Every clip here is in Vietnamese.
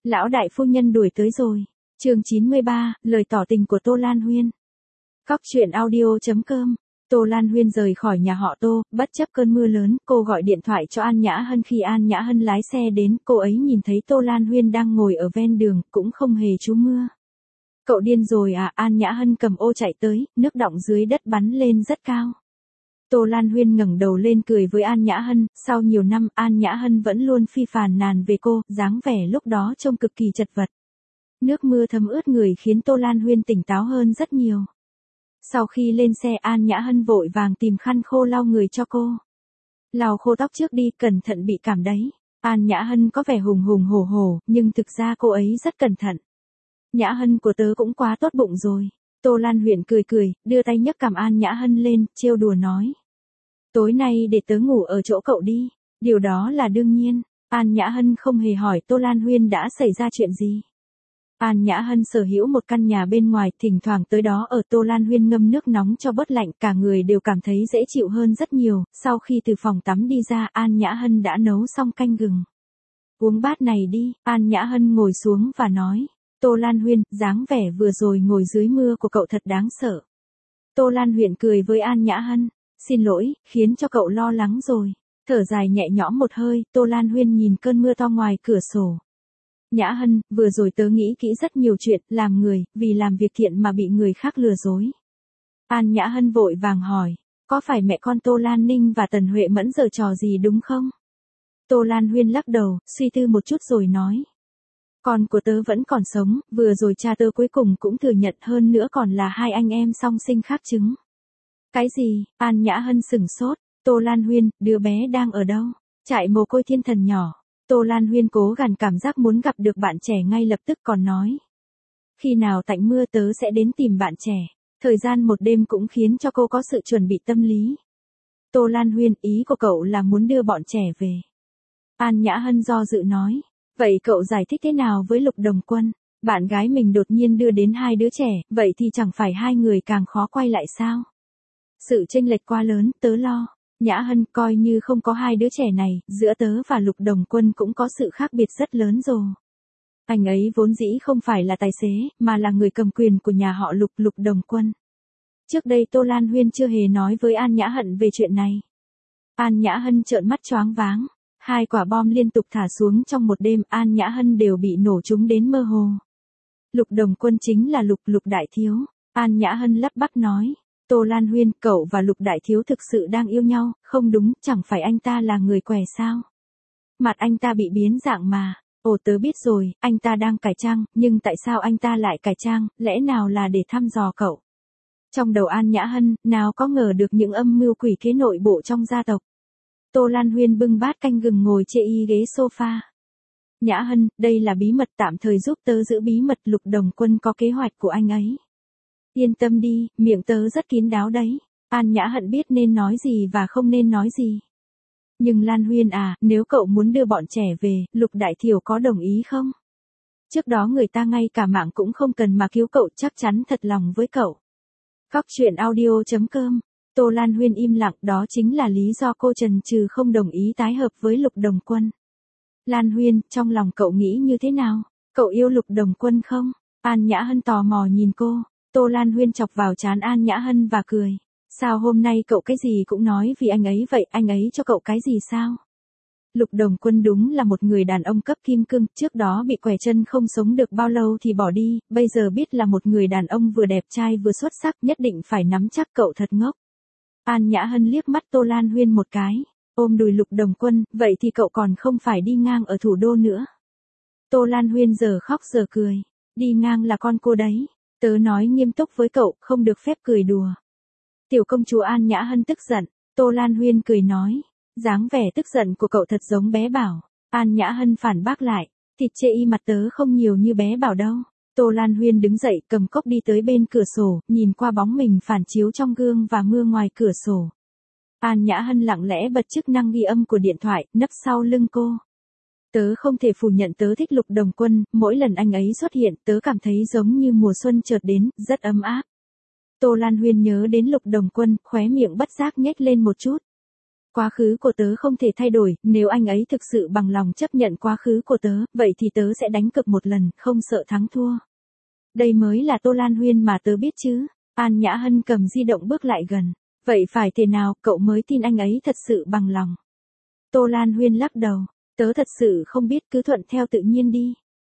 Lão đại phu nhân đuổi tới rồi. Chương 93, lời tỏ tình của Tô Lan Huyên. Cóc truyện audio.com. Tô Lan Huyên rời khỏi nhà họ Tô, bất chấp cơn mưa lớn, cô gọi điện thoại cho An Nhã Hân. Khi An Nhã Hân lái xe đến, cô ấy nhìn thấy Tô Lan Huyên đang ngồi ở ven đường, cũng không hề trú mưa. Cậu điên rồi à? An Nhã Hân cầm ô chạy tới, nước đọng dưới đất bắn lên rất cao. Tô Lan Huyên ngẩng đầu lên cười với An Nhã Hân, sau nhiều năm An Nhã Hân vẫn luôn phàn nàn về cô, dáng vẻ lúc đó trông cực kỳ chật vật. Nước mưa thấm ướt người khiến Tô Lan Huyên tỉnh táo hơn rất nhiều. Sau khi lên xe An Nhã Hân vội vàng tìm khăn khô lau người cho cô. Lau khô tóc trước đi, cẩn thận bị cảm đấy. An Nhã Hân có vẻ hùng hùng hổ hổ, nhưng thực ra cô ấy rất cẩn thận. Nhã Hân của tớ cũng quá tốt bụng rồi. Tô Lan Huyên cười cười, đưa tay nhấc cằm An Nhã Hân lên, trêu đùa nói. Tối nay để tớ ngủ ở chỗ cậu đi. Điều đó là đương nhiên. An Nhã Hân không hề hỏi Tô Lan Huyên đã xảy ra chuyện gì. An Nhã Hân sở hữu một căn nhà bên ngoài, thỉnh thoảng tới đó ở. Tô Lan Huyên ngâm nước nóng cho bớt lạnh, cả người đều cảm thấy dễ chịu hơn rất nhiều. Sau khi từ phòng tắm đi ra, An Nhã Hân đã nấu xong canh gừng. Uống bát này đi. An Nhã Hân ngồi xuống và nói. Tô Lan Huyên, dáng vẻ vừa rồi ngồi dưới mưa của cậu thật đáng sợ. Tô Lan Huyên cười với An Nhã Hân. Xin lỗi, khiến cho cậu lo lắng rồi. Thở dài nhẹ nhõm một hơi, Tô Lan Huyên nhìn cơn mưa to ngoài cửa sổ. Nhã Hân, vừa rồi tớ nghĩ kỹ rất nhiều chuyện, làm người, vì làm việc thiện mà bị người khác lừa dối. An Nhã Hân vội vàng hỏi, có phải mẹ con Tô Lan Ninh và Tần Huệ Mẫn giở trò gì đúng không? Tô Lan Huyên lắc đầu, suy tư một chút rồi nói. Con của tớ vẫn còn sống, vừa rồi cha tớ cuối cùng cũng thừa nhận, hơn nữa còn là hai anh em song sinh khác chứng. Cái gì? An Nhã Hân sửng sốt. Tô Lan Huyên, đứa bé đang ở đâu? Trại mồ côi thiên thần nhỏ. Tô Lan Huyên cố gằn cảm giác muốn gặp được bạn trẻ ngay lập tức, còn nói. Khi nào tạnh mưa tớ sẽ đến tìm bạn trẻ. Thời gian một đêm cũng khiến cho cô có sự chuẩn bị tâm lý. Tô Lan Huyên, ý của cậu là muốn đưa bọn trẻ về. An Nhã Hân do dự nói. Vậy cậu giải thích thế nào với Lục Đồng Quân? Bạn gái mình đột nhiên đưa đến hai đứa trẻ, vậy thì chẳng phải hai người càng khó quay lại sao? Sự chênh lệch quá lớn, tớ lo. Nhã Hân, coi như không có hai đứa trẻ này, giữa tớ và Lục Đồng Quân cũng có sự khác biệt rất lớn rồi. Anh ấy vốn dĩ không phải là tài xế, mà là người cầm quyền của nhà họ Lục, Lục Đồng Quân. Trước đây Tô Lan Huyên chưa hề nói với An Nhã Hân về chuyện này. An Nhã Hân trợn mắt choáng váng. Hai quả bom liên tục thả xuống trong một đêm, An Nhã Hân đều bị nổ trúng đến mơ hồ. Lục Đồng Quân chính là Lục Đại Thiếu. An Nhã Hân lắp bắp nói. Tô Lan Huyên, cậu và Lục Đại Thiếu thực sự đang yêu nhau, không đúng, chẳng phải anh ta là người què sao? Mặt anh ta bị biến dạng mà. Ồ, tớ biết rồi, anh ta đang cải trang, nhưng tại sao anh ta lại cải trang, lẽ nào là để thăm dò cậu? Trong đầu An Nhã Hân, nào có ngờ được những âm mưu quỷ kế nội bộ trong gia tộc. Tô Lan Huyên bưng bát canh gừng ngồi chê y ghế sofa. Nhã Hân, đây là bí mật, tạm thời giúp tớ giữ bí mật. Lục Đồng Quân có kế hoạch của anh ấy. Yên tâm đi, miệng tớ rất kín đáo đấy. An Nhã Hân biết nên nói gì và không nên nói gì. Nhưng Lan Huyên à, nếu cậu muốn đưa bọn trẻ về, Lục Đại Thiếu có đồng ý không? Trước đó người ta ngay cả mạng cũng không cần mà cứu cậu, chắc chắn thật lòng với cậu. Cóc truyện audio.com. Tô Lan Huyên im lặng, đó chính là lý do cô chần chừ không đồng ý tái hợp với Lục Đồng Quân. Lan Huyên, trong lòng cậu nghĩ như thế nào? Cậu yêu Lục Đồng Quân không? An Nhã Hân tò mò nhìn cô. Tô Lan Huyên chọc vào trán An Nhã Hân và cười. Sao hôm nay cậu cái gì cũng nói vì anh ấy vậy, anh ấy cho cậu cái gì sao? Lục Đồng Quân đúng là một người đàn ông cấp kim cương, trước đó bị quẻ chân không sống được bao lâu thì bỏ đi, bây giờ biết là một người đàn ông vừa đẹp trai vừa xuất sắc, nhất định phải nắm chắc. Cậu thật ngốc. An Nhã Hân liếc mắt Tô Lan Huyên một cái, ôm đùi Lục Đồng Quân, vậy thì cậu còn không phải đi ngang ở thủ đô nữa. Tô Lan Huyên giờ khóc giờ cười, đi ngang là con cô đấy. Tớ nói nghiêm túc với cậu, không được phép cười đùa. Tiểu công chúa An Nhã Hân tức giận. Tô Lan Huyên cười nói. Dáng vẻ tức giận của cậu thật giống bé Bảo. An Nhã Hân phản bác lại. Thịt chê y mặt tớ không nhiều như bé Bảo đâu. Tô Lan Huyên đứng dậy cầm cốc đi tới bên cửa sổ, nhìn qua bóng mình phản chiếu trong gương và mưa ngoài cửa sổ. An Nhã Hân lặng lẽ bật chức năng ghi âm của điện thoại, nấp sau lưng cô. Tớ không thể phủ nhận tớ thích Lục Đồng Quân, mỗi lần anh ấy xuất hiện tớ cảm thấy giống như mùa xuân chợt đến, rất ấm áp. Tô Lan Huyên nhớ đến Lục Đồng Quân, khóe miệng bất giác nhếch lên một chút. Quá khứ của tớ không thể thay đổi, nếu anh ấy thực sự bằng lòng chấp nhận quá khứ của tớ, vậy thì tớ sẽ đánh cược một lần, không sợ thắng thua. Đây mới là Tô Lan Huyên mà tớ biết chứ. An Nhã Hân cầm di động bước lại gần. Vậy phải thế nào, cậu mới tin anh ấy thật sự bằng lòng? Tô Lan Huyên lắc đầu. Tớ thật sự không biết, cứ thuận theo tự nhiên đi.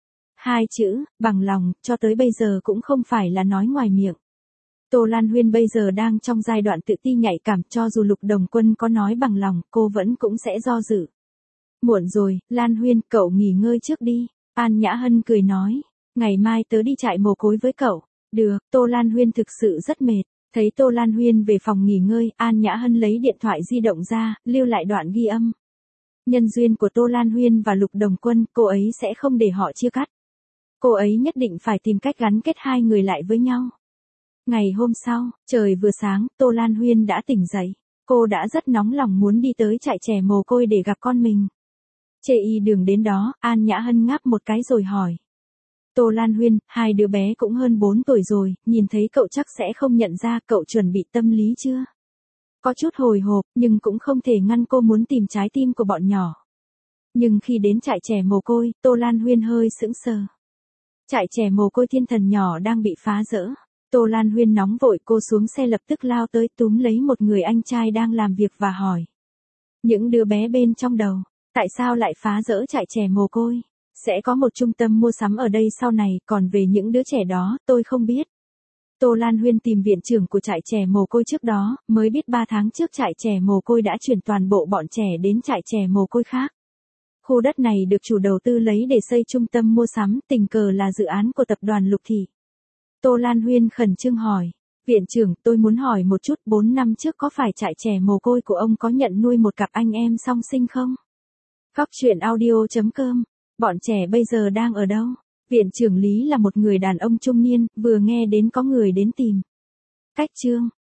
Hai chữ, bằng lòng, cho tới bây giờ cũng không phải là nói ngoài miệng. Tô Lan Huyên bây giờ đang trong giai đoạn tự ti nhạy cảm, cho dù Lục Đồng Quân có nói bằng lòng, cô vẫn cũng sẽ do dự. Muộn rồi, Lan Huyên, cậu nghỉ ngơi trước đi. An Nhã Hân cười nói. Ngày mai tớ đi trại mồ côi với cậu. Được, Tô Lan Huyên thực sự rất mệt. Thấy Tô Lan Huyên về phòng nghỉ ngơi, An Nhã Hân lấy điện thoại di động ra, lưu lại đoạn ghi âm. Nhân duyên của Tô Lan Huyên và Lục Đồng Quân, cô ấy sẽ không để họ chia cắt. Cô ấy nhất định phải tìm cách gắn kết hai người lại với nhau. Ngày hôm sau, trời vừa sáng, Tô Lan Huyên đã tỉnh dậy. Cô đã rất nóng lòng muốn đi tới trại trẻ mồ côi để gặp con mình. Chê y đường đến đó, An Nhã Hân ngáp một cái rồi hỏi. Tô Lan Huyên, hai đứa bé cũng hơn 4 tuổi rồi, nhìn thấy cậu chắc sẽ không nhận ra, cậu chuẩn bị tâm lý chưa? Có chút hồi hộp, nhưng cũng không thể ngăn cô muốn tìm trái tim của bọn nhỏ. Nhưng khi đến trại trẻ mồ côi, Tô Lan Huyên hơi sững sờ. Trại trẻ mồ côi Thiên Thần nhỏ đang bị phá rỡ. Tô Lan Huyên nóng vội, cô xuống xe lập tức lao tới túm lấy một người anh trai đang làm việc và hỏi. Những đứa bé bên trong đầu, tại sao lại phá rỡ trại trẻ mồ côi? Sẽ có một trung tâm mua sắm ở đây sau này, còn về những đứa trẻ đó, tôi không biết. Tô Lan Huyên tìm viện trưởng của trại trẻ mồ côi trước đó, mới biết 3 tháng trước trại trẻ mồ côi đã chuyển toàn bộ bọn trẻ đến trại trẻ mồ côi khác. Khu đất này được chủ đầu tư lấy để xây trung tâm mua sắm, tình cờ là dự án của tập đoàn Lục Thị. Tô Lan Huyên khẩn trương hỏi. Viện trưởng, tôi muốn hỏi một chút, 4 năm trước có phải trại trẻ mồ côi của ông có nhận nuôi một cặp anh em song sinh không? Góc truyện audio.com. Bọn trẻ bây giờ đang ở đâu? Viện trưởng Lý là một người đàn ông trung niên, vừa nghe đến có người đến tìm. Cách chương.